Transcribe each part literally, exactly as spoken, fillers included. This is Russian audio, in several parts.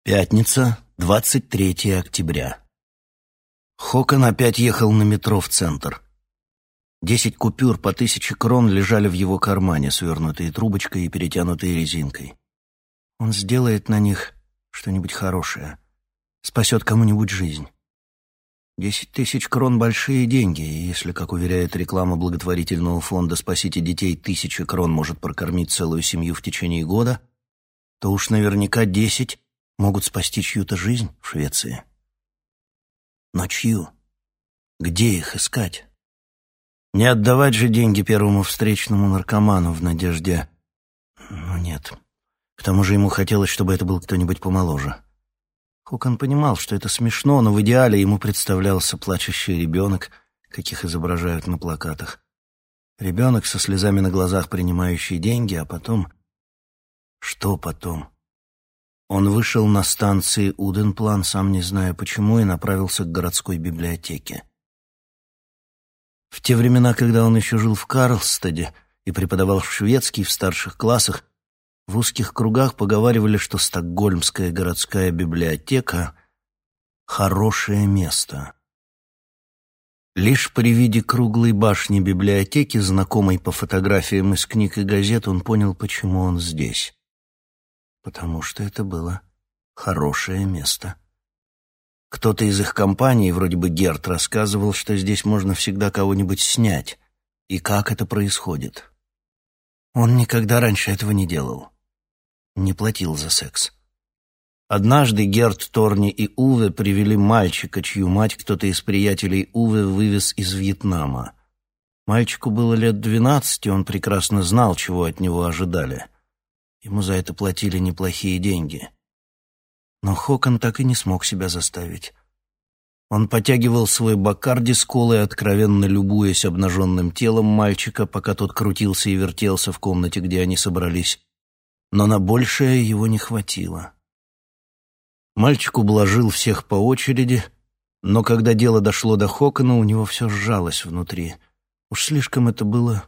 Пятница, двадцать третьего октября. Хокон опять ехал на метро в центр. Десять купюр по тысяче крон лежали в его кармане, свернутые трубочкой и перетянутые резинкой. Он сделает на них что-нибудь хорошее, спасет кому-нибудь жизнь. Десять тысяч крон — большие деньги, и если, как уверяет реклама благотворительного фонда «Спасите детей», тысяча крон может прокормить целую семью в течение года, то уж наверняка десять могут спасти чью-то жизнь в Швеции. Но чью? Где их искать? Не отдавать же деньги первому встречному наркоману в надежде... Ну нет. К тому же ему хотелось, чтобы это был кто-нибудь помоложе. Хокон понимал, что это смешно, но в идеале ему представлялся плачущий ребенок, каких изображают на плакатах. Ребенок со слезами на глазах, принимающий деньги, а потом... Что потом? Он вышел на станции Уденплан, сам не зная почему, и направился к городской библиотеке. В те времена, когда он еще жил в Карлстаде и преподавал шведский в старших классах, в узких кругах поговаривали, что Стокгольмская городская библиотека — хорошее место. Лишь при виде круглой башни библиотеки, знакомой по фотографиям из книг и газет, он понял, почему он здесь. Потому что это было хорошее место. Кто-то из их компании, вроде бы Герт, рассказывал, что здесь можно всегда кого-нибудь снять, и как это происходит. Он никогда раньше этого не делал. Не платил за секс. Однажды Герт, Торни и Уве привели мальчика, чью мать кто-то из приятелей Уве вывез из Вьетнама. Мальчику было лет двенадцать, и он прекрасно знал, чего от него ожидали. Ему за это платили неплохие деньги. Но Хокон так и не смог себя заставить. Он потягивал свой бакарди с колой, откровенно любуясь обнаженным телом мальчика, пока тот крутился и вертелся в комнате, где они собрались. Но на большее его не хватило. Мальчик ублажил всех по очереди, но когда дело дошло до Хокона, у него все сжалось внутри. Уж слишком это было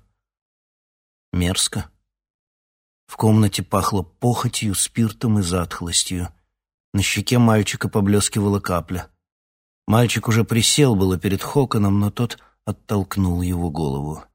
мерзко. В комнате пахло похотью, спиртом и затхлостью. На щеке мальчика поблескивала капля. Мальчик уже присел было перед Хоконом, но тот оттолкнул его голову.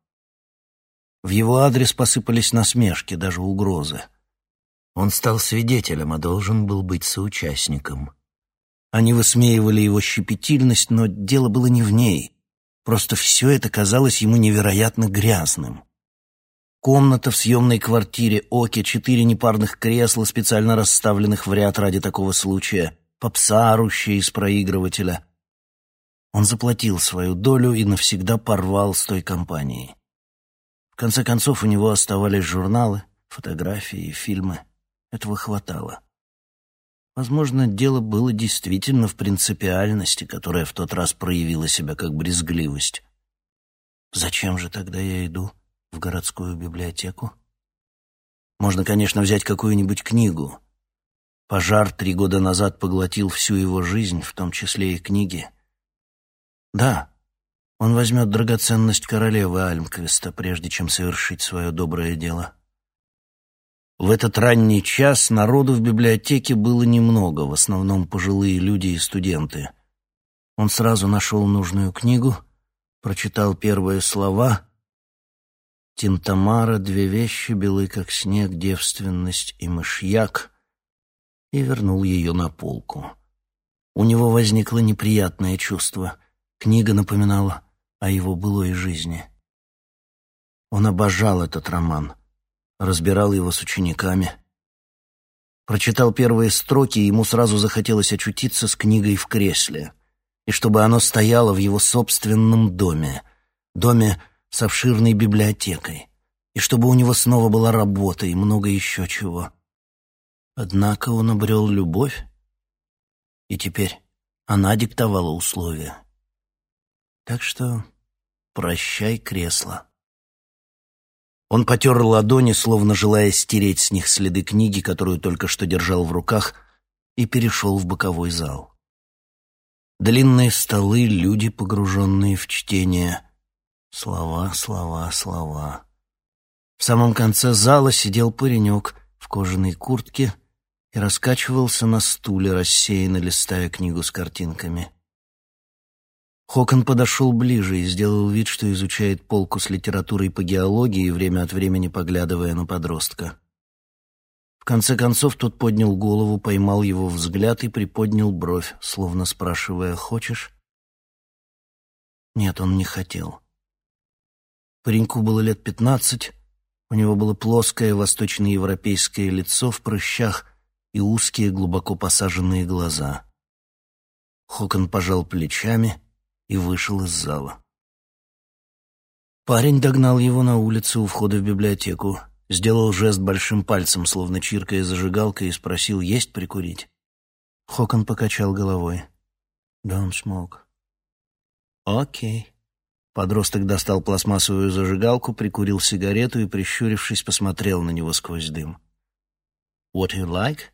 В его адрес посыпались насмешки, даже угрозы. Он стал свидетелем, а должен был быть соучастником. Они высмеивали его щепетильность, но дело было не в ней. Просто все это казалось ему невероятно грязным. Комната в съемной квартире Оки, четыре непарных кресла, специально расставленных в ряд ради такого случая, попса, орущая из проигрывателя. Он заплатил свою долю и навсегда порвал с той компанией. В конце концов, у него оставались журналы, фотографии и фильмы. Этого хватало. Возможно, дело было действительно в принципиальности, которая в тот раз проявила себя как брезгливость. Зачем же тогда я иду в городскую библиотеку? Можно, конечно, взять какую-нибудь книгу. Пожар три года назад поглотил всю его жизнь, в том числе и книги. Да, он возьмет драгоценность королевы Альмквиста, прежде чем совершить свое доброе дело. В этот ранний час народу в библиотеке было немного, в основном пожилые люди и студенты. Он сразу нашел нужную книгу, прочитал первые слова — «Тинтамара, две вещи, белы как снег, девственность и мышьяк», и вернул ее на полку. У него возникло неприятное чувство. Книга напоминала о его былой жизни. Он обожал этот роман, разбирал его с учениками. Прочитал первые строки, и ему сразу захотелось очутиться с книгой в кресле, и чтобы оно стояло в его собственном доме, доме с обширной библиотекой, и чтобы у него снова была работа и много еще чего. Однако он обрел любовь, и теперь она диктовала условия. Так что прощай, кресло. Он потер ладони, словно желая стереть с них следы книги, которую только что держал в руках, и перешел в боковой зал. Длинные столы, люди, погруженные в чтение. Слова, слова, слова. В самом конце зала сидел паренек в кожаной куртке и раскачивался на стуле, рассеянно листая книгу с картинками. Хокон подошел ближе и сделал вид, что изучает полку с литературой по геологии, время от времени поглядывая на подростка. В конце концов тот поднял голову, поймал его взгляд и приподнял бровь, словно спрашивая: «Хочешь?» Нет, он не хотел. Пареньку было лет пятнадцать, у него было плоское восточноевропейское лицо в прыщах и узкие, глубоко посаженные глаза. Хокон пожал плечами и вышел из зала. Парень догнал его на улице у входа в библиотеку, сделал жест большим пальцем, словно чиркая зажигалкой, и спросил: «Есть прикурить?» Хокон покачал головой. «Don't smoke». «Окей». Подросток достал пластмассовую зажигалку, прикурил сигарету и, прищурившись, посмотрел на него сквозь дым. «What do you like?»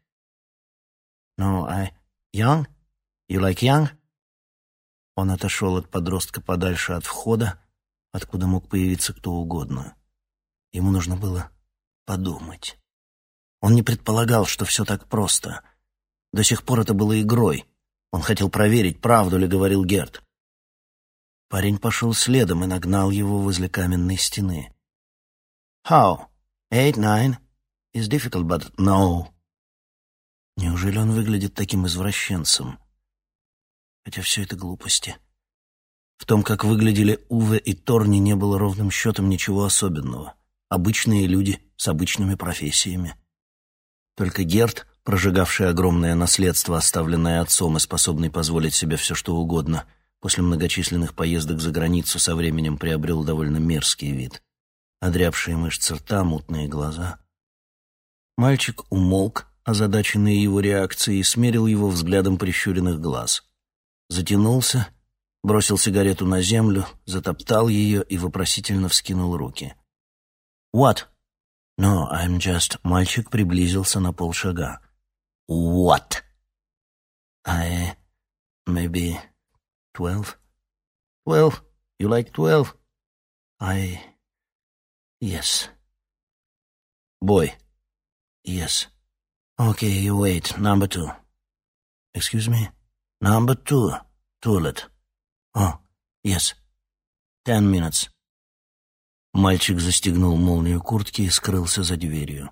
«No, I... young? You like young?» Он отошел от подростка подальше от входа, откуда мог появиться кто угодно. Ему нужно было подумать. Он не предполагал, что все так просто. До сих пор это было игрой. Он хотел проверить, правду ли говорил Герт. Парень пошел следом и нагнал его возле каменной стены. «How? Eight, nine? It's difficult, but no». Неужели он выглядит таким извращенцем? Хотя все это глупости. В том, как выглядели Уве и Торни, не было ровным счетом ничего особенного. Обычные люди с обычными профессиями. Только Герт, прожигавший огромное наследство, оставленное отцом и способный позволить себе все что угодно, после многочисленных поездок за границу со временем приобрел довольно мерзкий вид. Одрябшие мышцы рта, мутные глаза. Мальчик умолк, озадаченный его реакцией, и смерил его взглядом прищуренных глаз. Затянулся, бросил сигарету на землю, затоптал ее и вопросительно вскинул руки. «What?» «No, I'm just...» Мальчик приблизился на полшага. «What?» «I... maybe... twelve?» «Twelve? You like twelve?» «I... yes...» «Boy?» «Yes...» «Okay, you wait. Number two...» «Excuse me?» «Number two... toilet...» «Oh, yes...» «Ten minutes...» Мальчик застегнул молнию куртки и скрылся за дверью.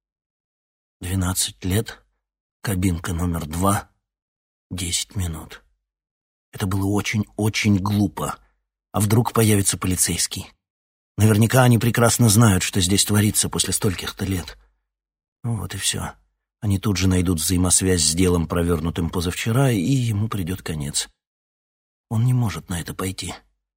Двенадцать лет, кабинка номер два, десять минут. Это было очень-очень глупо. А вдруг появится полицейский? Наверняка они прекрасно знают, что здесь творится после стольких-то лет. Ну вот и все. Они тут же найдут взаимосвязь с делом, провернутым позавчера, и ему придет конец. Он не может на это пойти.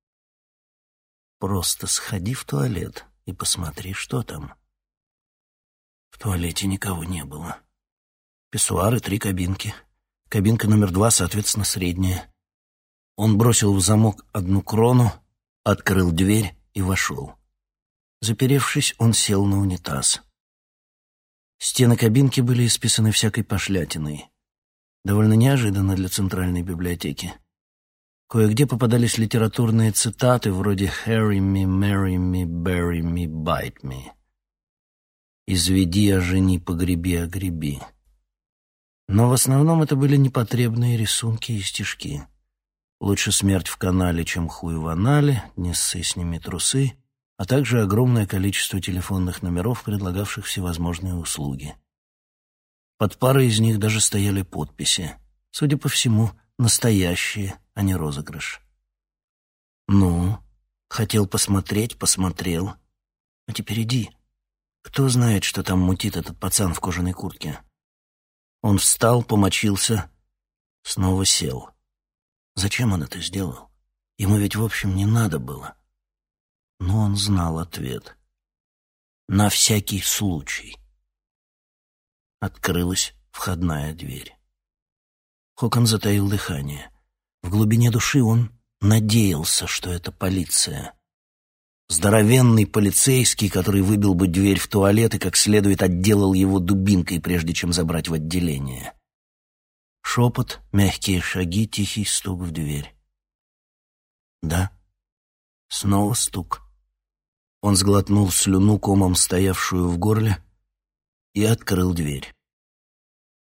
Просто сходи в туалет и посмотри, что там. В туалете никого не было. Писсуар и три кабинки. Кабинка номер два, соответственно, средняя. Он бросил в замок одну крону, открыл дверь и вошел. Заперевшись, он сел на унитаз. Стены кабинки были исписаны всякой пошлятиной. Довольно неожиданно для центральной библиотеки. Кое-где попадались литературные цитаты вроде «Harry me, marry me, bury me, bite me». «Изведи, ожени, погреби, огреби». Но в основном это были непотребные рисунки и стишки. «Лучше смерть в канале, чем хуй в анале», «Не ссы, сними трусы», а также огромное количество телефонных номеров, предлагавших всевозможные услуги. Под парой из них даже стояли подписи. Судя по всему, настоящие, а не розыгрыш. Ну, хотел посмотреть, посмотрел. А теперь иди. Кто знает, что там мутит этот пацан в кожаной куртке. Он встал, помочился, снова сел. Зачем он это сделал? Ему ведь, в общем, не надо было. Но он знал ответ. На всякий случай. Открылась входная дверь. Хокон затаил дыхание. В глубине души он надеялся, что это полиция. Здоровенный полицейский, который выбил бы дверь в туалет и как следует отделал его дубинкой, прежде чем забрать в отделение. Шепот, мягкие шаги, тихий стук в дверь. Да, снова стук. Он сглотнул слюну, комом стоявшую в горле, и открыл дверь.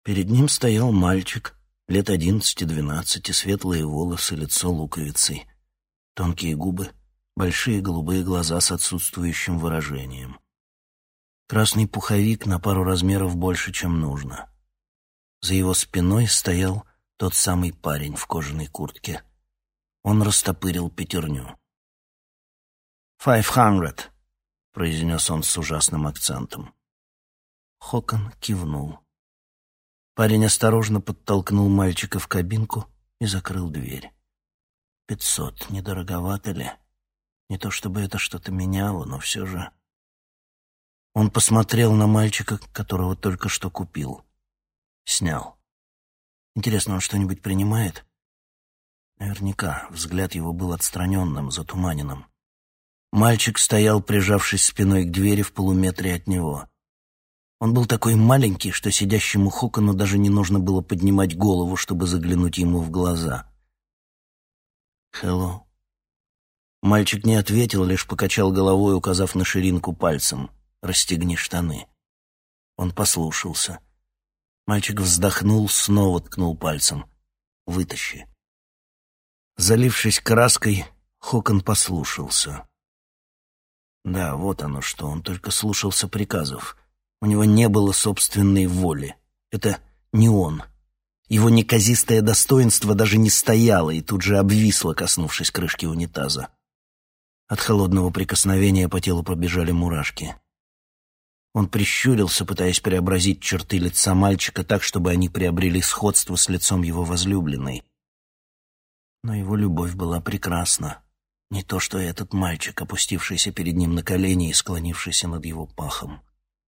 Перед ним стоял мальчик, лет одиннадцати-двенадцати, светлые волосы, лицо луковицей, тонкие губы, большие голубые глаза с отсутствующим выражением. Красный пуховик на пару размеров больше, чем нужно. За его спиной стоял тот самый парень в кожаной куртке. Он растопырил пятерню. «Five hundred», — произнес он с ужасным акцентом. Хокон кивнул. Парень осторожно подтолкнул мальчика в кабинку и закрыл дверь. «Пятьсот, не дороговато ли? Не то чтобы это что-то меняло, но все же...» Он посмотрел на мальчика, которого только что купил. Снял. «Интересно, он что-нибудь принимает?» Наверняка. Взгляд его был отстраненным, затуманенным. Мальчик стоял, прижавшись спиной к двери в полуметре от него. Он был такой маленький, что сидящему Хокону даже не нужно было поднимать голову, чтобы заглянуть ему в глаза. «Hello». Мальчик не ответил, лишь покачал головой, указав на ширинку пальцем. «Расстегни штаны». Он послушался. Мальчик вздохнул, снова ткнул пальцем. «Вытащи». Залившись краской, Хокон послушался. Да, вот оно что, он только слушался приказов. У него не было собственной воли. Это не он. Его неказистое достоинство даже не стояло и тут же обвисло, коснувшись крышки унитаза. От холодного прикосновения по телу пробежали мурашки. Он прищурился, пытаясь преобразить черты лица мальчика так, чтобы они приобрели сходство с лицом его возлюбленной. Но его любовь была прекрасна. Не то что этот мальчик, опустившийся перед ним на колени и склонившийся над его пахом.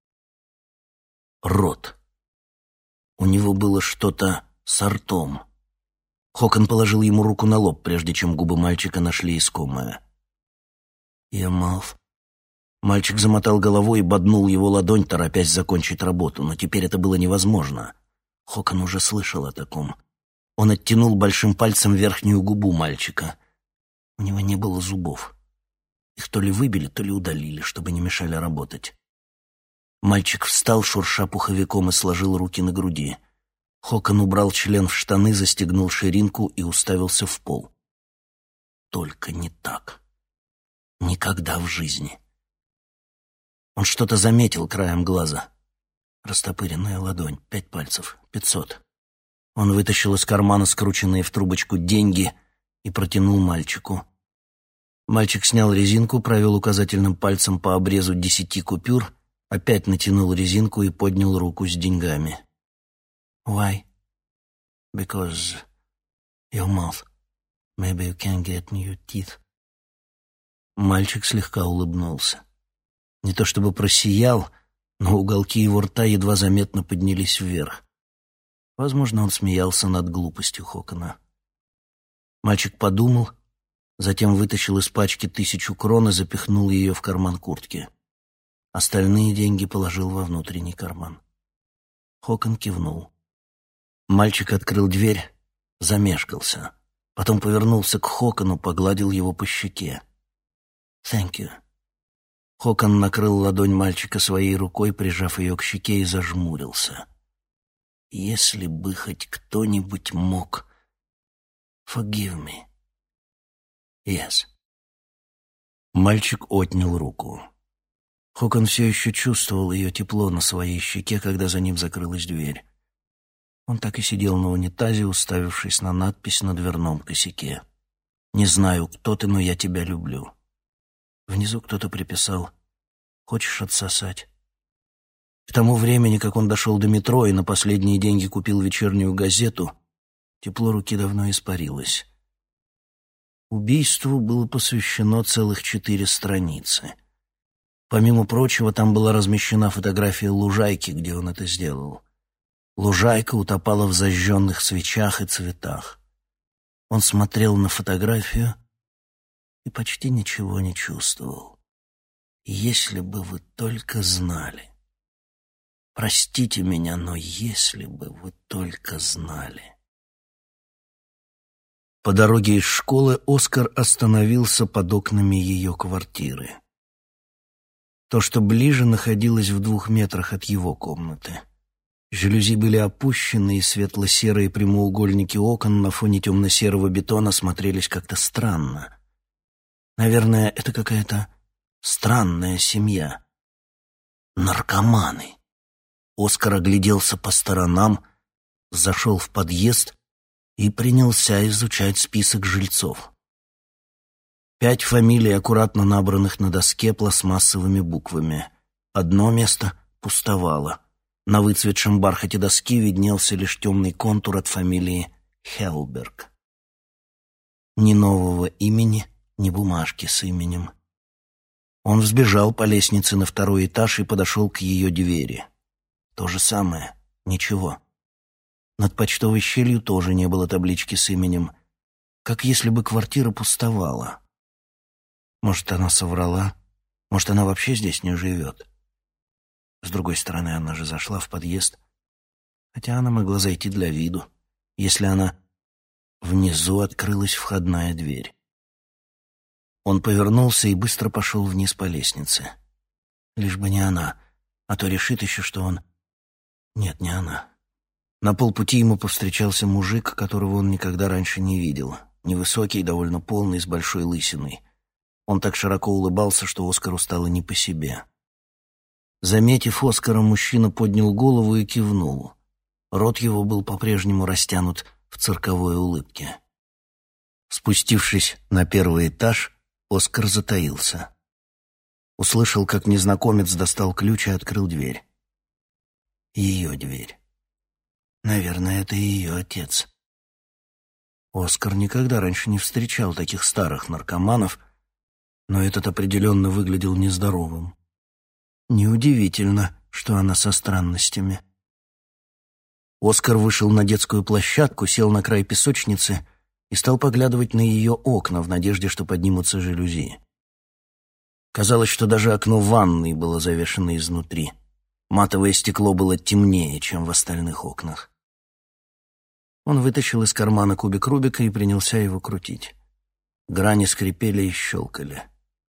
Рот. У него было что-то с ртом. Хокон положил ему руку на лоб, прежде чем губы мальчика нашли искомое. «Your mouth». Мальчик замотал головой и боднул его ладонь, торопясь закончить работу, но теперь это было невозможно. Хокон уже слышал о таком. Он оттянул большим пальцем верхнюю губу мальчика. У него не было зубов. Их то ли выбили, то ли удалили, чтобы не мешали работать. Мальчик встал, шурша пуховиком, и сложил руки на груди. Хокон убрал член в штаны, застегнул ширинку и уставился в пол. Только не так. Никогда в жизни. Он что-то заметил краем глаза. Растопыренная ладонь, пять пальцев, пятьсот. Он вытащил из кармана скрученные в трубочку деньги и протянул мальчику. Мальчик снял резинку, провел указательным пальцем по обрезу десяти купюр, опять натянул резинку и поднял руку с деньгами. «Why? Because your mouth. Maybe you can get new teeth». Мальчик слегка улыбнулся. Не то чтобы просиял, но уголки его рта едва заметно поднялись вверх. Возможно, он смеялся над глупостью Хокона. Мальчик подумал, затем вытащил из пачки тысячу крон и запихнул ее в карман куртки. Остальные деньги положил во внутренний карман. Хокон кивнул. Мальчик открыл дверь, замешкался. Потом повернулся к Хокону, погладил его по щеке. «Thank you». Хокон накрыл ладонь мальчика своей рукой, прижав ее к щеке, и зажмурился. Если бы хоть кто-нибудь мог... Forgive me. Yes. Мальчик отнял руку. Хокон все еще чувствовал ее тепло на своей щеке, когда за ним закрылась дверь. Он так и сидел на унитазе, уставившись на надпись на дверном косяке. «Не знаю, кто ты, но я тебя люблю». Внизу кто-то приписал: «Хочешь отсосать?» К тому времени, как он дошел до метро и на последние деньги купил вечернюю газету, тепло руки давно испарилось. Убийству было посвящено целых четыре страницы. Помимо прочего, там была размещена фотография лужайки, где он это сделал. Лужайка утопала в зажженных свечах и цветах. Он смотрел на фотографию и почти ничего не чувствовал. Если бы вы только знали. Простите меня, но если бы вы только знали. По дороге из школы Оскар остановился под окнами ее квартиры. То, что ближе, находилось в двух метрах от его комнаты. Жалюзи были опущены, и светло-серые прямоугольники окон на фоне темно-серого бетона смотрелись как-то странно. Наверное, это какая-то странная семья. Наркоманы. Оскар огляделся по сторонам, зашел в подъезд и принялся изучать список жильцов. Пять фамилий, аккуратно набранных на доске пластмассовыми буквами. Одно место пустовало. На выцветшем бархате доски виднелся лишь темный контур от фамилии Хелберг. Ни нового имени, ни бумажки с именем. Он взбежал по лестнице на второй этаж и подошел к ее двери. То же самое. Ничего. Над почтовой щелью тоже не было таблички с именем. Как если бы квартира пустовала. Может, она соврала? Может, она вообще здесь не живет? С другой стороны, она же зашла в подъезд. Хотя она могла зайти для виду, если она... Внизу открылась входная дверь. Он повернулся и быстро пошел вниз по лестнице. Лишь бы не она, а то решит еще, что он... Нет, не она. На полпути ему повстречался мужик, которого он никогда раньше не видел. Невысокий, довольно полный, с большой лысиной. Он так широко улыбался, что Оскару стало не по себе. Заметив Оскара, мужчина поднял голову и кивнул. Рот его был по-прежнему растянут в цирковой улыбке. Спустившись на первый этаж, Оскар затаился. Услышал, как незнакомец достал ключ и открыл дверь. Ее дверь. Наверное, это ее отец. Оскар никогда раньше не встречал таких старых наркоманов, но этот определенно выглядел нездоровым. Неудивительно, что она со странностями. Оскар вышел на детскую площадку, сел на край песочницы и стал поглядывать на ее окна в надежде, что поднимутся жалюзи. Казалось, что даже окно ванной было завешено изнутри. Матовое стекло было темнее, чем в остальных окнах. Он вытащил из кармана кубик Рубика и принялся его крутить. Грани скрипели и щелкали.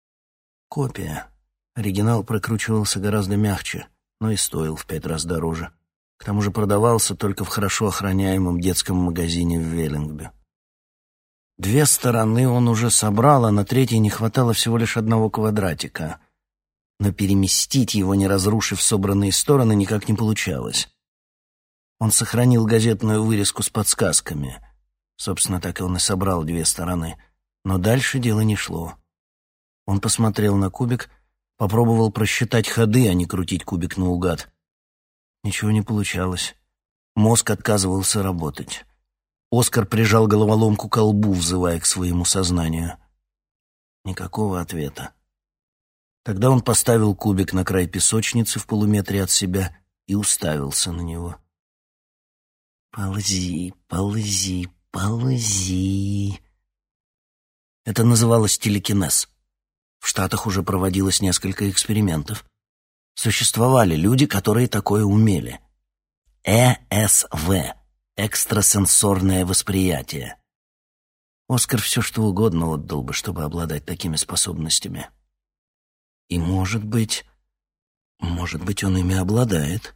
Копия. Оригинал прокручивался гораздо мягче, но и стоил в пять раз дороже. К тому же продавался только в хорошо охраняемом детском магазине в Веллингбе. Две стороны он уже собрал, а на третьей не хватало всего лишь одного квадратика. Но переместить его, не разрушив собранные стороны, никак не получалось. Он сохранил газетную вырезку с подсказками. Собственно, так и он и собрал две стороны. Но дальше дело не шло. Он посмотрел на кубик, попробовал просчитать ходы, а не крутить кубик наугад. Ничего не получалось. Мозг отказывался работать. Оскар прижал головоломку к лбу, взывая к своему сознанию. Никакого ответа. Тогда он поставил кубик на край песочницы в полуметре от себя и уставился на него. «Ползи, ползи, ползи». Это называлось телекинез. В Штатах уже проводилось несколько экспериментов. Существовали люди, которые такое умели. э эс вэ — экстрасенсорное восприятие. Оскар все что угодно отдал бы, чтобы обладать такими способностями. И, может быть, может быть, он ими обладает.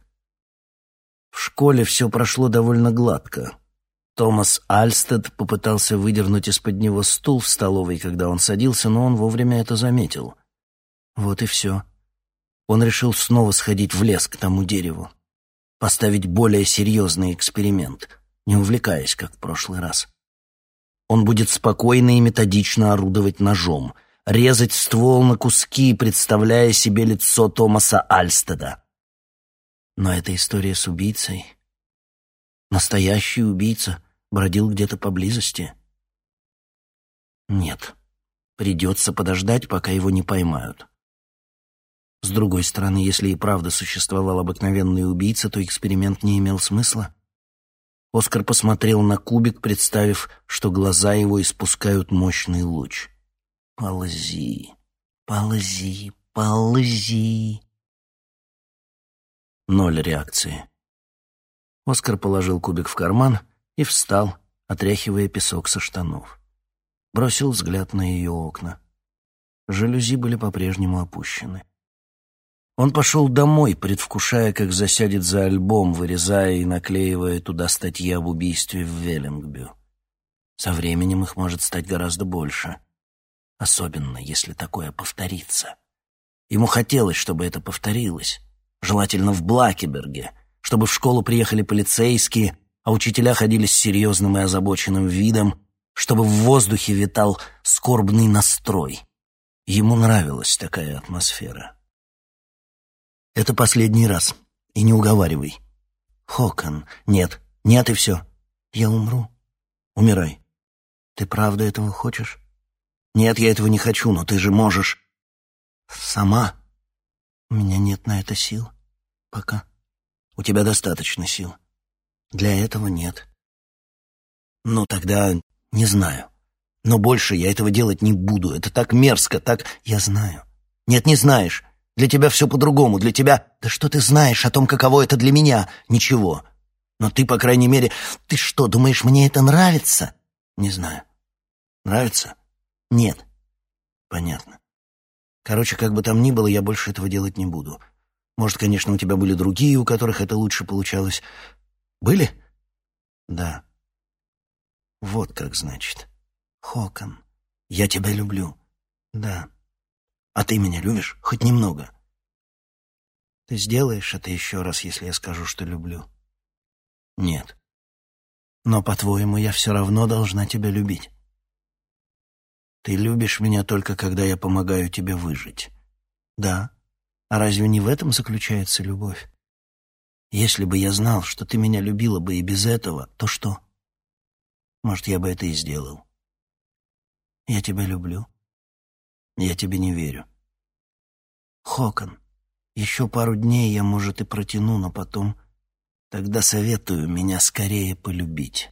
В школе все прошло довольно гладко. Томас Альстед попытался выдернуть из-под него стул в столовой, когда он садился, но он вовремя это заметил. Вот и все. Он решил снова сходить в лес к тому дереву, поставить более серьезный эксперимент, не увлекаясь, как в прошлый раз. Он будет спокойно и методично орудовать ножом, резать ствол на куски, представляя себе лицо Томаса Альстеда. Но эта история с убийцей... Настоящий убийца бродил где-то поблизости. Нет, придется подождать, пока его не поймают. С другой стороны, если и правда существовал обыкновенный убийца, то эксперимент не имел смысла. Оскар посмотрел на кубик, представив, что глаза его испускают мощный луч. «Ползи, ползи, ползи». Ноль реакции. Оскар положил кубик в карман и встал, отряхивая песок со штанов. Бросил взгляд на ее окна. Жалюзи были по-прежнему опущены. Он пошел домой, предвкушая, как засядет за альбом, вырезая и наклеивая туда статьи об убийстве в Веллингбю. Со временем их может стать гораздо больше, особенно если такое повторится. Ему хотелось, чтобы это повторилось, желательно в Блакеберге, чтобы в школу приехали полицейские, а учителя ходили с серьезным и озабоченным видом, чтобы в воздухе витал скорбный настрой. Ему нравилась такая атмосфера. «Это последний раз, и не уговаривай». «Хокон, нет, нет и все. Я умру». «Умирай». «Ты правда этого хочешь?» «Нет, я этого не хочу, но ты же можешь». «Сама?» «У меня нет на это сил. Пока». «У тебя достаточно сил». «Для этого нет». «Ну, тогда не знаю. Но больше я этого делать не буду. Это так мерзко, так...» «Я знаю». «Нет, не знаешь. Для тебя все по-другому. Для тебя...» «Да что ты знаешь о том, каково это для меня?» «Ничего. Но ты, по крайней мере...» «Ты что, думаешь, мне это нравится?» «Не знаю». «Нравится?» «Нет». «Понятно. Короче, как бы там ни было, я больше этого делать не буду. Может, конечно, у тебя были другие, у которых это лучше получалось. Были?» «Да». «Вот как, значит. Хокон, я тебя люблю». «Да». «А ты меня любишь? Хоть немного?» «Ты сделаешь это еще раз, если я скажу, что люблю?» «Нет». «Но, по-твоему, я все равно должна тебя любить?» «Ты любишь меня только, когда я помогаю тебе выжить». «Да. А разве не в этом заключается любовь? Если бы я знал, что ты меня любила бы и без этого, то что? Может, я бы это и сделал». «Я тебя люблю». «Я тебе не верю». «Хокон, еще пару дней я, может, и протяну, но потом... Тогда советую меня скорее полюбить».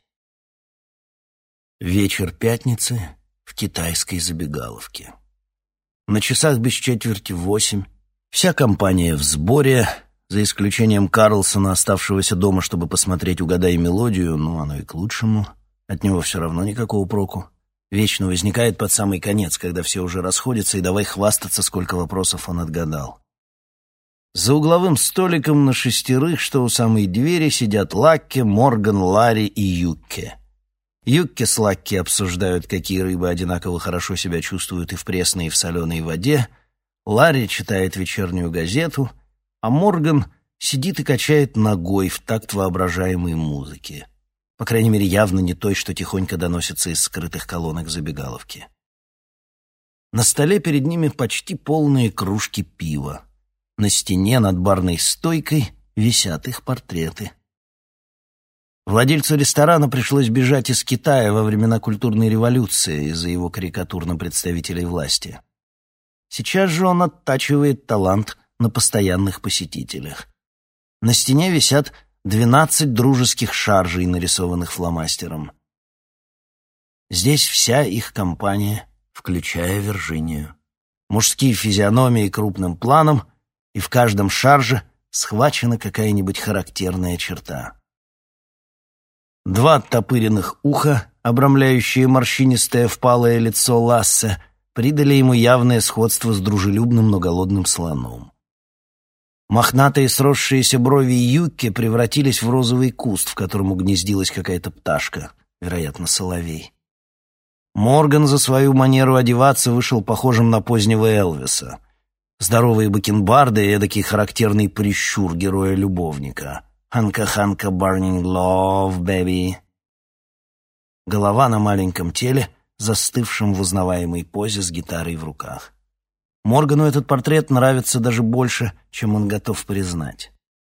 Вечер пятницы в китайской забегаловке. На часах без четверти восемь. Вся компания в сборе, за исключением Карлсона, оставшегося дома, чтобы посмотреть «Угадай мелодию», ну, оно и к лучшему. От него все равно никакого проку. Вечно возникает под самый конец, когда все уже расходятся, и давай хвастаться, сколько вопросов он отгадал. За угловым столиком на шестерых, что у самой двери, сидят Лакки, Морган, Ларри и Юкке. Юкке с Лакки обсуждают, какие рыбы одинаково хорошо себя чувствуют и в пресной, и в соленой воде. Ларри читает вечернюю газету, а Морган сидит и качает ногой в такт воображаемой музыки. По крайней мере, явно не той, что тихонько доносится из скрытых колонок забегаловки. На столе перед ними почти полные кружки пива. На стене над барной стойкой висят их портреты. Владельцу ресторана пришлось бежать из Китая во времена культурной революции из-за его карикатур на представителей власти. Сейчас же он оттачивает талант на постоянных посетителях. На стене висят двенадцать дружеских шаржей, нарисованных фломастером. Здесь вся их компания, включая Вирджинию. Мужские физиономии крупным планом, и в каждом шарже схвачена какая-нибудь характерная черта. Два оттопыренных уха, обрамляющие морщинистое впалое лицо Лассе, придали ему явное сходство с дружелюбным, но голодным слоном. Мохнатые сросшиеся брови Юкки превратились в розовый куст, в котором угнездилась какая-то пташка, вероятно, соловей. Морган за свою манеру одеваться вышел похожим на позднего Элвиса. Здоровые бакенбарды и эдакий характерный прищур героя-любовника. «Ханка-ханка, burning love, baby». Голова на маленьком теле, застывшем в узнаваемой позе с гитарой в руках. Моргану этот портрет нравится даже больше, чем он готов признать.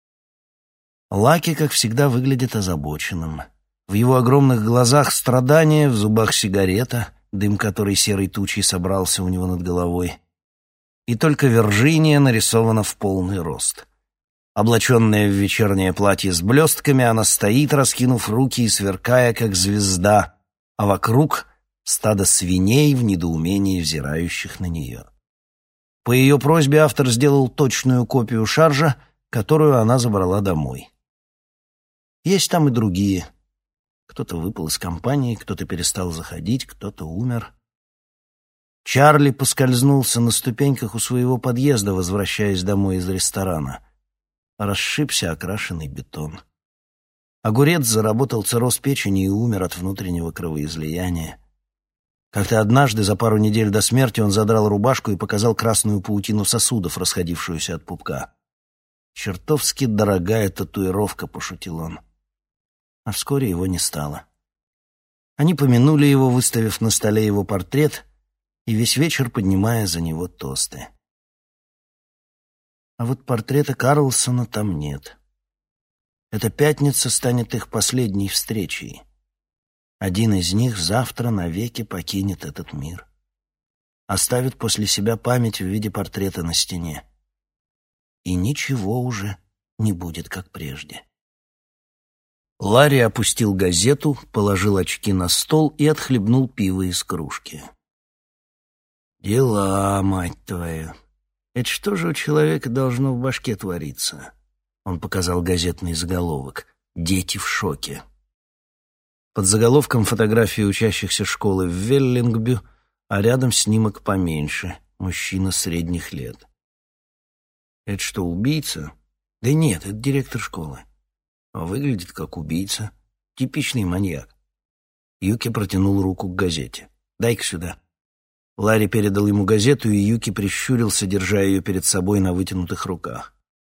Лаки, как всегда, выглядит озабоченным. В его огромных глазах страдание, в зубах сигарета, дым которой серой тучей собрался у него над головой. И только Вирджиния нарисована в полный рост. Облаченная в вечернее платье с блестками, она стоит, раскинув руки и сверкая, как звезда, а вокруг стадо свиней в недоумении взирающих на нее. По ее просьбе автор сделал точную копию шаржа, которую она забрала домой. Есть там и другие. Кто-то выпал из компании, кто-то перестал заходить, кто-то умер. Чарли поскользнулся на ступеньках у своего подъезда, возвращаясь домой из ресторана. Расшибся окрашенный бетон. Огурец заработал цирроз печени и умер от внутреннего кровоизлияния. Как-то однажды, за пару недель до смерти, он задрал рубашку и показал красную паутину сосудов, расходившуюся от пупка. «Чертовски дорогая татуировка», — пошутил он. А вскоре его не стало. Они помянули его, выставив на столе его портрет и весь вечер поднимая за него тосты. А вот портрета Карлсона там нет. Эта пятница станет их последней встречей. Один из них завтра навеки покинет этот мир. Оставит после себя память в виде портрета на стене. И ничего уже не будет, как прежде. Ларри опустил газету, положил очки на стол и отхлебнул пиво из кружки. «Дела, мать твою! Это что же у человека должно в башке твориться?» Он показал газетный заголовок «Дети в шоке». Под заголовком фотографии учащихся школы в Веллингбю, а рядом снимок поменьше, мужчина средних лет. «Это что, убийца?» «Да нет, это директор школы. А выглядит как убийца. Типичный маньяк». Юки протянул руку к газете. «Дай-ка сюда». Ларри передал ему газету, и Юки прищурился, держа ее перед собой на вытянутых руках.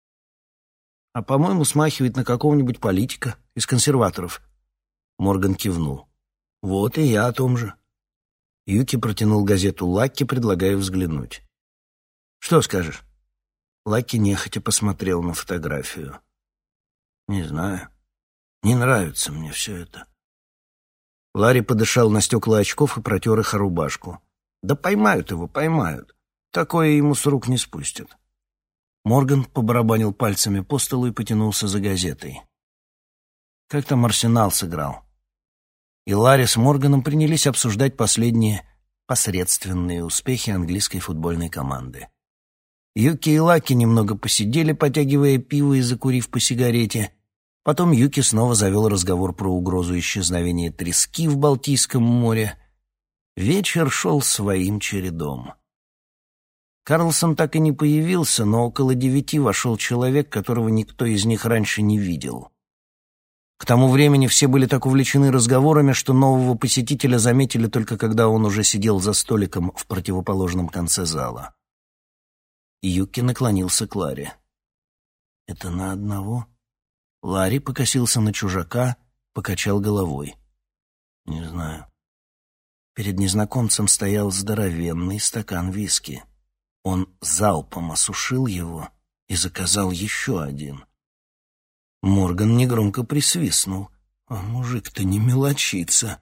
«А, по-моему, смахивает на какого-нибудь политика из консерваторов». Морган кивнул. «Вот и я о том же». Юки протянул газету Лакки, предлагая взглянуть. «Что скажешь?» Лакки нехотя посмотрел на фотографию. «Не знаю. Не нравится мне все это». Ларри подышал на стекла очков и протер их о рубашку. «Да поймают его, поймают. Такое ему с рук не спустят». Морган побарабанил пальцами по столу и потянулся за газетой. Как там Арсенал сыграл? И Ларри с Морганом принялись обсуждать последние посредственные успехи английской футбольной команды. Юки и Лаки немного посидели, потягивая пиво и закурив по сигарете. Потом Юки снова завел разговор про угрозу исчезновения трески в Балтийском море. Вечер шел своим чередом. Карлсон так и не появился, но около девяти вошел человек, которого никто из них раньше не видел. К тому времени все были так увлечены разговорами, что нового посетителя заметили только когда он уже сидел за столиком в противоположном конце зала. Юки наклонился к Ларри. «Это на одного?» Ларри покосился на чужака, покачал головой. «Не знаю». Перед незнакомцем стоял здоровенный стакан виски. Он залпом осушил его и заказал еще один. Морган негромко присвистнул. А мужик-то не мелочится.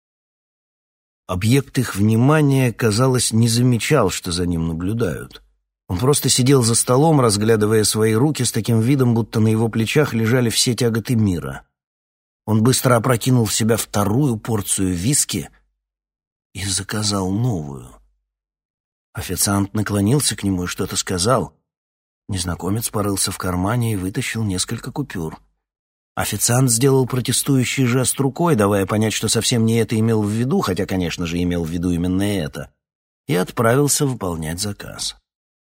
Объект их внимания, казалось, не замечал, что за ним наблюдают. Он просто сидел за столом, разглядывая свои руки с таким видом, будто на его плечах лежали все тяготы мира. Он быстро опрокинул в себя вторую порцию виски и заказал новую. Официант наклонился к нему и что-то сказал. Незнакомец порылся в кармане и вытащил несколько купюр. Официант сделал протестующий жест рукой, давая понять, что совсем не это имел в виду, хотя, конечно же, имел в виду именно это, и отправился выполнять заказ.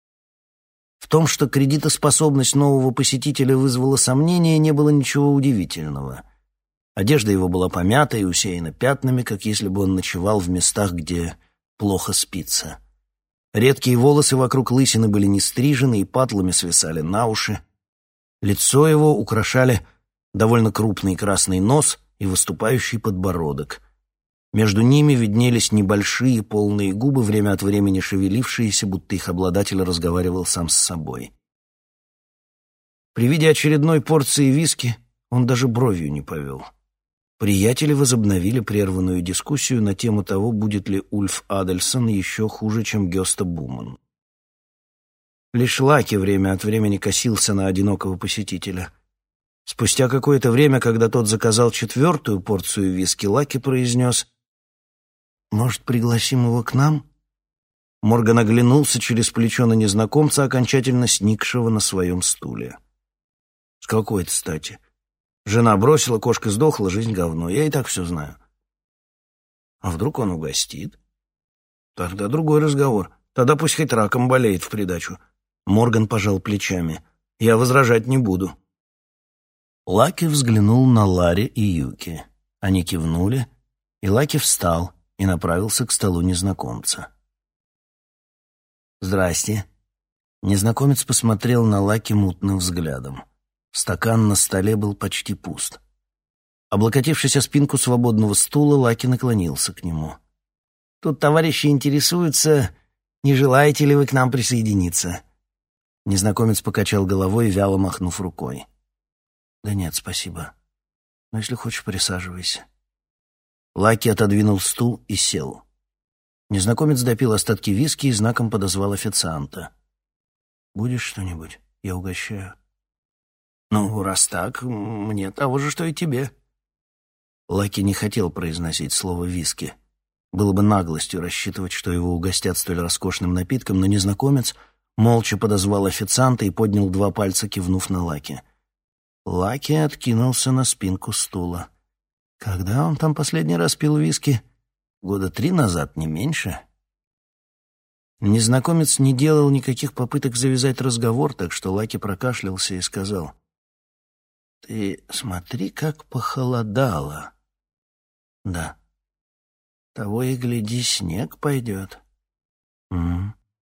В том, что кредитоспособность нового посетителя вызвала сомнения, не было ничего удивительного. Одежда его была помята и усеяна пятнами, как если бы он ночевал в местах, где плохо спится. Редкие волосы вокруг лысины были не стрижены и патлами свисали на уши. Лицо его украшали довольно крупный красный нос и выступающий подбородок. Между ними виднелись небольшие полные губы, время от времени шевелившиеся, будто их обладатель разговаривал сам с собой. При виде очередной порции виски он даже бровью не повел. Приятели возобновили прерванную дискуссию на тему того, будет ли Ульф Адельсон еще хуже, чем Гёста Буман. Лишь Лаки время от времени косился на одинокого посетителя. Спустя какое-то время, когда тот заказал четвертую порцию виски, Лаки произнес: «Может, пригласим его к нам?» Морган оглянулся через плечо на незнакомца, окончательно сникшего на своем стуле. «С какой-то стати? Жена бросила, кошка сдохла, жизнь говно. Я и так все знаю». «А вдруг он угостит?» Тогда другой разговор. Тогда пусть хоть раком болеет в придачу. Морган пожал плечами. Я возражать не буду. Лаки взглянул на Ларри и Юки. Они кивнули, и Лаки встал и направился к столу незнакомца. «Здрасте». Незнакомец посмотрел на Лаки мутным взглядом. Стакан на столе был почти пуст. Облокотившись о спинку свободного стула, Лаки наклонился к нему. «Тут товарищи интересуются, не желаете ли вы к нам присоединиться?» Незнакомец покачал головой, вяло махнув рукой. «Да нет, спасибо. Но если хочешь, присаживайся». Лаки отодвинул стул и сел. Незнакомец допил остатки виски и знаком подозвал официанта. «Будешь что-нибудь? Я угощаю». «Ну, раз так, мне того же, что и тебе». Лаки не хотел произносить слово «виски». Было бы наглостью рассчитывать, что его угостят столь роскошным напитком, но незнакомец молча подозвал официанта и поднял два пальца, кивнув на Лаки. Лаки откинулся на спинку стула. Когда он там последний раз пил виски? Года три назад, не меньше. Незнакомец не делал никаких попыток завязать разговор, так что Лаки прокашлялся и сказал: «Ты смотри, как похолодало». «Да». «Того и гляди, снег пойдет». «Угу».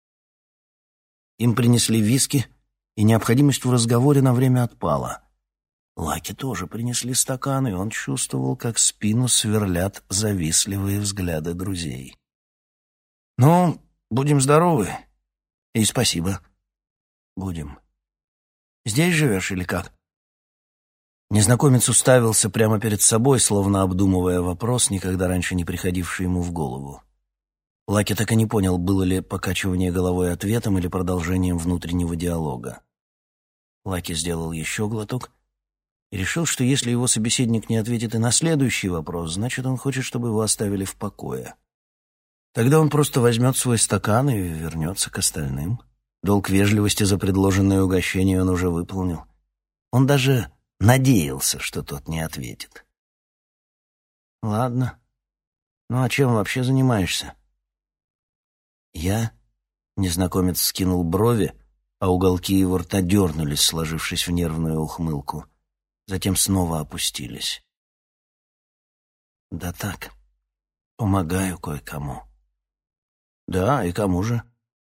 Им принесли виски, и необходимость в разговоре на время отпала. Лаки тоже принесли стакан, и он чувствовал, как спину сверлят завистливые взгляды друзей. «Ну, будем здоровы. И спасибо». «Будем. Здесь живешь или как?» Незнакомец уставился прямо перед собой, словно обдумывая вопрос, никогда раньше не приходивший ему в голову. Лаки так и не понял, было ли покачивание головой ответом или продолжением внутреннего диалога. Лаки сделал еще глоток и решил, что если его собеседник не ответит и на следующий вопрос, значит, он хочет, чтобы его оставили в покое. Тогда он просто возьмет свой стакан и вернется к остальным. Долг вежливости за предложенное угощение он уже выполнил. Он даже надеялся, что тот не ответит. «Ладно. Ну а чем вообще занимаешься?» «Я?» — незнакомец скинул брови, а уголки его рта дернулись, сложившись в нервную ухмылку. Затем снова опустились. «Да так, помогаю кое-кому». «Да, и кому же?»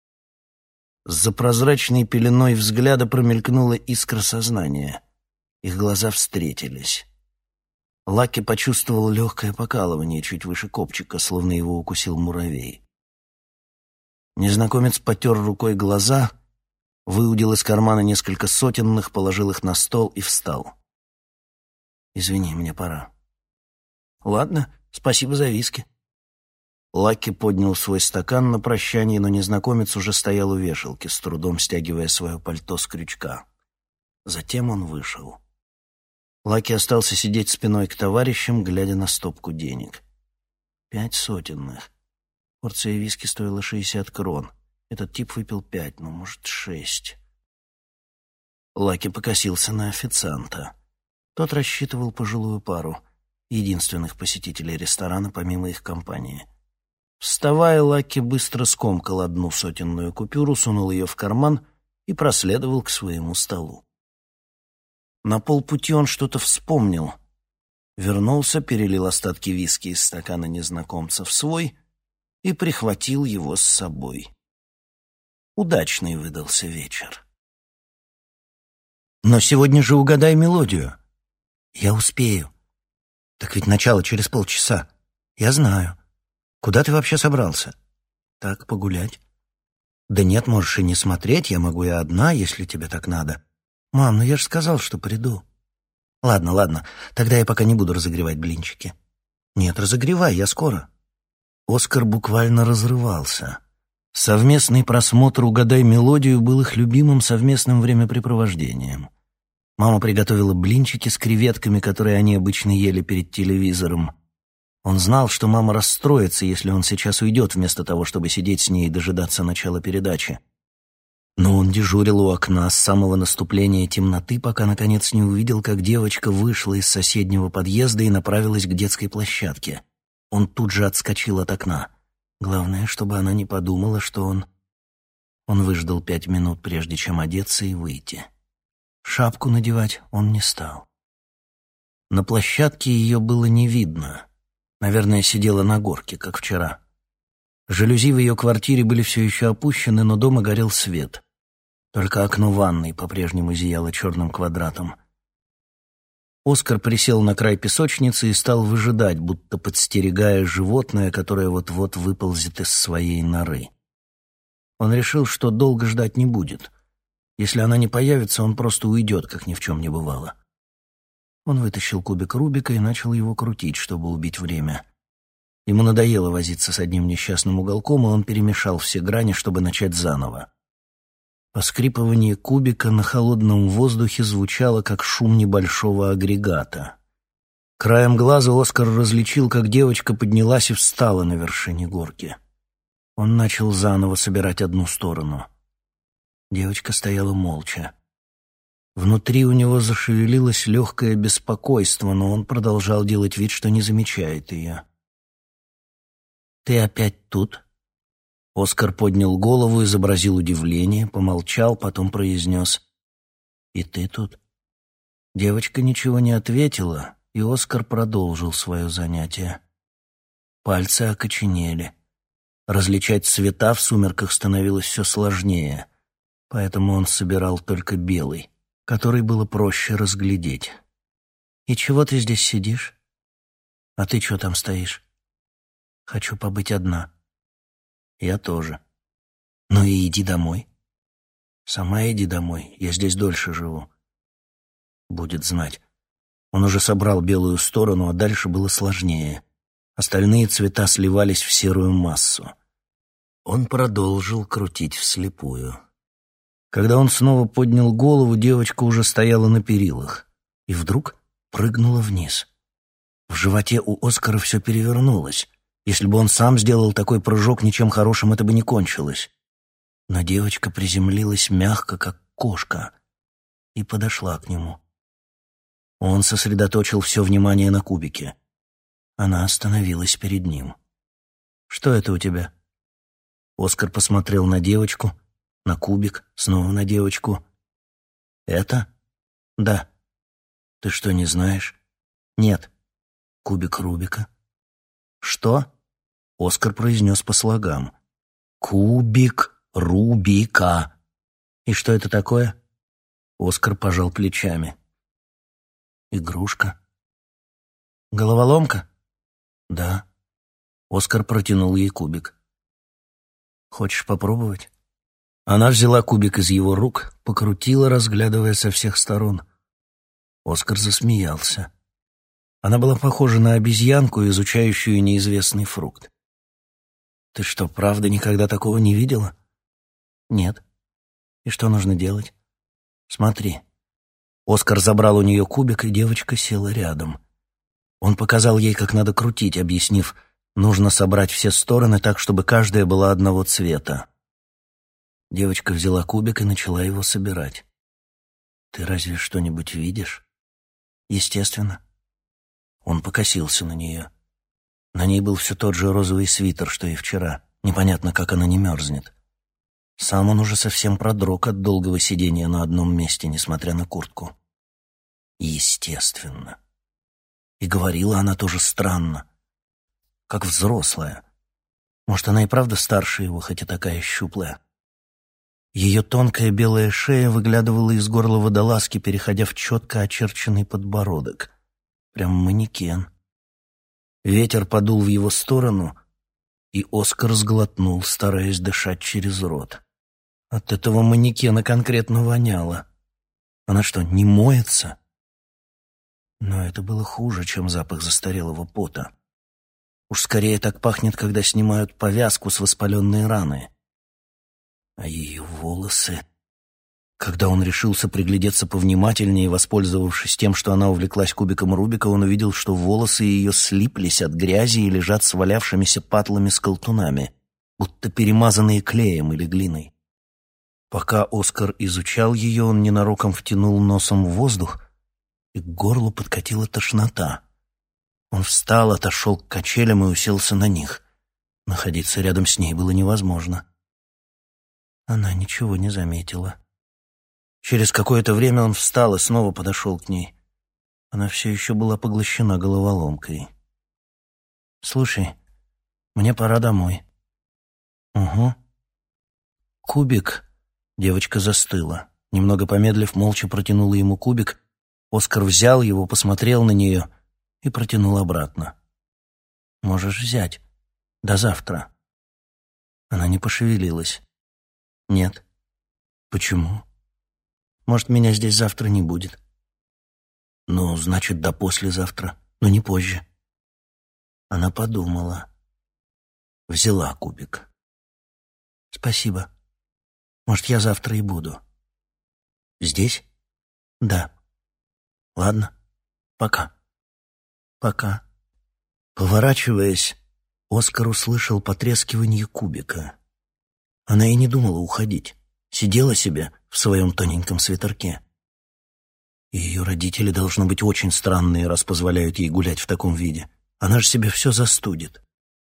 За прозрачной пеленой взгляда промелькнула искра сознания. Их глаза встретились. Лаки почувствовал легкое покалывание чуть выше копчика, словно его укусил муравей. Незнакомец потер рукой глаза, выудил из кармана несколько сотенных, положил их на стол и встал. «Извини, мне пора». «Ладно, спасибо за виски». Лаки поднял свой стакан на прощание, но незнакомец уже стоял у вешалки, с трудом стягивая свое пальто с крючка. Затем он вышел. Лаки остался сидеть спиной к товарищам, глядя на стопку денег. Пять сотенных. Порция виски стоила шестьдесят крон. Этот тип выпил пять, ну, может, шесть. Лаки покосился на официанта. Тот рассчитывал пожилую пару, единственных посетителей ресторана помимо их компании. Вставая, Лаки быстро скомкал одну сотенную купюру, сунул ее в карман и проследовал к своему столу. На полпути он что-то вспомнил. Вернулся, перелил остатки виски из стакана незнакомца в свой и прихватил его с собой. Удачный выдался вечер. «Но сегодня же угадай мелодию». «Я успею». «Так ведь начало через полчаса». «Я знаю». «Куда ты вообще собрался?» «Так, погулять». «Да нет, можешь и не смотреть, я могу и одна, если тебе так надо». «Мам, ну я же сказал, что приду». «Ладно, ладно, тогда я пока не буду разогревать блинчики». «Нет, разогревай, я скоро». Оскар буквально разрывался. Совместный просмотр «Угадай мелодию» был их любимым совместным времяпрепровождением. Мама приготовила блинчики с креветками, которые они обычно ели перед телевизором. Он знал, что мама расстроится, если он сейчас уйдет, вместо того, чтобы сидеть с ней и дожидаться начала передачи. Но он дежурил у окна с самого наступления темноты, пока, наконец, не увидел, как девочка вышла из соседнего подъезда и направилась к детской площадке. Он тут же отскочил от окна. Главное, чтобы она не подумала, что он... Он выждал пять минут, прежде чем одеться и выйти. Шапку надевать он не стал. На площадке ее было не видно. Наверное, сидела на горке, как вчера. Жалюзи в ее квартире были все еще опущены, но дома горел свет. Только окно ванной по-прежнему зияло черным квадратом. Оскар присел на край песочницы и стал выжидать, будто подстерегая животное, которое вот-вот выползет из своей норы. Он решил, что долго ждать не будет. Если она не появится, он просто уйдет, как ни в чем не бывало. Он вытащил кубик Рубика и начал его крутить, чтобы убить время. Ему надоело возиться с одним несчастным уголком, и он перемешал все грани, чтобы начать заново. Поскрипывание кубика на холодном воздухе звучало, как шум небольшого агрегата. Краем глаза Оскар различил, как девочка поднялась и встала на вершине горки. Он начал заново собирать одну сторону. Девочка стояла молча. Внутри у него зашевелилось легкое беспокойство, но он продолжал делать вид, что не замечает ее. «Ты опять тут?» Оскар поднял голову, изобразил удивление, помолчал, потом произнес: «И ты тут?» Девочка ничего не ответила, и Оскар продолжил свое занятие. Пальцы окоченели. Различать цвета в сумерках становилось все сложнее, поэтому он собирал только белый, который было проще разглядеть. «И чего ты здесь сидишь? А ты чего там стоишь?» «Хочу побыть одна». «Я тоже». «Ну и иди домой». «Сама иди домой, я здесь дольше живу». Будет знать. Он уже собрал белую сторону, а дальше было сложнее. Остальные цвета сливались в серую массу. Он продолжил крутить вслепую. Когда он снова поднял голову, девочка уже стояла на перилах и вдруг прыгнула вниз. В животе у Оскара все перевернулось. Если бы он сам сделал такой прыжок, ничем хорошим это бы не кончилось. Но девочка приземлилась мягко, как кошка, и подошла к нему. Он сосредоточил все внимание на кубике. Она остановилась перед ним. «Что это у тебя?» Оскар посмотрел на девочку, на кубик, снова на девочку. «Это?» «Да». «Ты что, не знаешь?» «Нет». «Кубик Рубика». «Что?» Оскар произнес по слогам. «Кубик Рубика». «И что это такое?» Оскар пожал плечами. «Игрушка». «Головоломка?» «Да». Оскар протянул ей кубик. «Хочешь попробовать?» Она взяла кубик из его рук, покрутила, разглядывая со всех сторон. Оскар засмеялся. Она была похожа на обезьянку, изучающую неизвестный фрукт. «Ты что, правда никогда такого не видела?» «Нет». «И что нужно делать?» «Смотри». Оскар забрал у нее кубик, и девочка села рядом. Он показал ей, как надо крутить, объяснив: нужно собрать все стороны так, чтобы каждая была одного цвета. Девочка взяла кубик и начала его собирать. «Ты разве что-нибудь видишь?» «Естественно». Он покосился на нее. На ней был все тот же розовый свитер, что и вчера. Непонятно, как она не мерзнет. Сам он уже совсем продрог от долгого сидения на одном месте, несмотря на куртку. Естественно. И говорила она тоже странно, как взрослая. Может, она и правда старше его, хоть и такая щуплая. Ее тонкая белая шея выглядывала из горла водолазки, переходя в четко очерченный подбородок. Прям манекен. Ветер подул в его сторону, и Оскар сглотнул, стараясь дышать через рот. От этого манекена конкретно воняло. Она что, не моется? Но это было хуже, чем запах застарелого пота. Уж скорее так пахнет, когда снимают повязку с воспаленной раны. А ее волосы... Когда он решился приглядеться повнимательнее, воспользовавшись тем, что она увлеклась кубиком Рубика, он увидел, что волосы ее слиплись от грязи и лежат свалявшимися патлами с колтунами, будто перемазанные клеем или глиной. Пока Оскар изучал ее, он ненароком втянул носом в воздух, и к горлу подкатила тошнота. Он встал, отошел к качелям и уселся на них. Находиться рядом с ней было невозможно. Она ничего не заметила. Через какое-то время он встал и снова подошел к ней. Она все еще была поглощена головоломкой. «Слушай, мне пора домой». «Угу». «Кубик». Девочка застыла. Немного помедлив, молча протянула ему кубик. Оскар взял его, посмотрел на нее и протянул обратно. «Можешь взять. До завтра». Она не пошевелилась. «Нет». «Почему?» «Может, меня здесь завтра не будет». «Ну, значит, до послезавтра, но не позже». Она подумала. Взяла кубик. «Спасибо. Может, я завтра и буду». «Здесь?» «Да». «Ладно. Пока». «Пока». Поворачиваясь, Оскар услышал потрескивание кубика. Она и не думала уходить. Сидела себе в своем тоненьком свитерке. И ее родители, должно быть, очень странные, раз позволяют ей гулять в таком виде. Она же себе все застудит.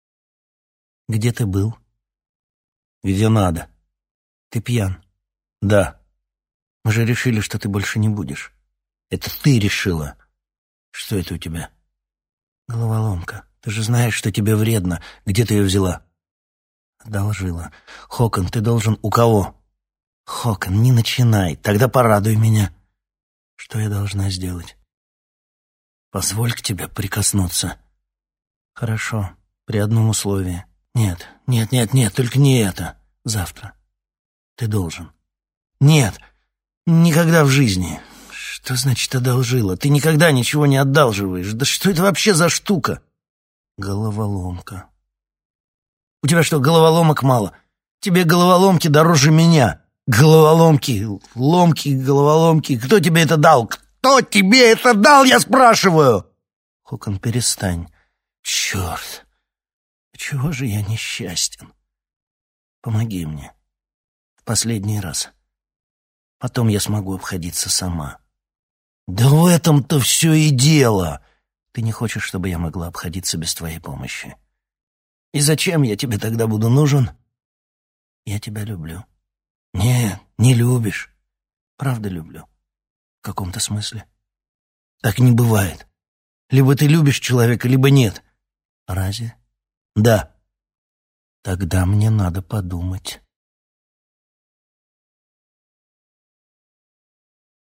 «Где ты был?» «Где надо». «Ты пьян?» «Да». «Мы же решили, что ты больше не будешь». «Это ты решила». «Что это у тебя?» «Головоломка. Ты же знаешь, что тебе вредно. Где ты ее взяла?» «Одолжила. Хокон, ты должен...» «У кого?» «Хокон, не начинай. Тогда порадуй меня». «Что я должна сделать?» «Позволь к тебе прикоснуться». «Хорошо. При одном условии». «Нет, нет, нет, нет, только не это. Завтра. Ты должен». «Нет, никогда в жизни». «Что значит одолжила? Ты никогда ничего не одалживаешь. Да что это вообще за штука?» «Головоломка». «У тебя что, головоломок мало? Тебе головоломки дороже меня. Головоломки, ломки, головоломки. Кто тебе это дал? Кто тебе это дал, я спрашиваю?» «Хокон, перестань. Черт. Чего же я несчастен? Помоги мне. В последний раз. Потом я смогу обходиться сама». «Да в этом-то все и дело. Ты не хочешь, чтобы я могла обходиться без твоей помощи. И зачем я тебе тогда буду нужен?» «Я тебя люблю». «Нет, не любишь. Правда люблю. В каком-то смысле. Так не бывает. Либо ты любишь человека, либо нет». «Разве?» «Да». «Тогда мне надо подумать».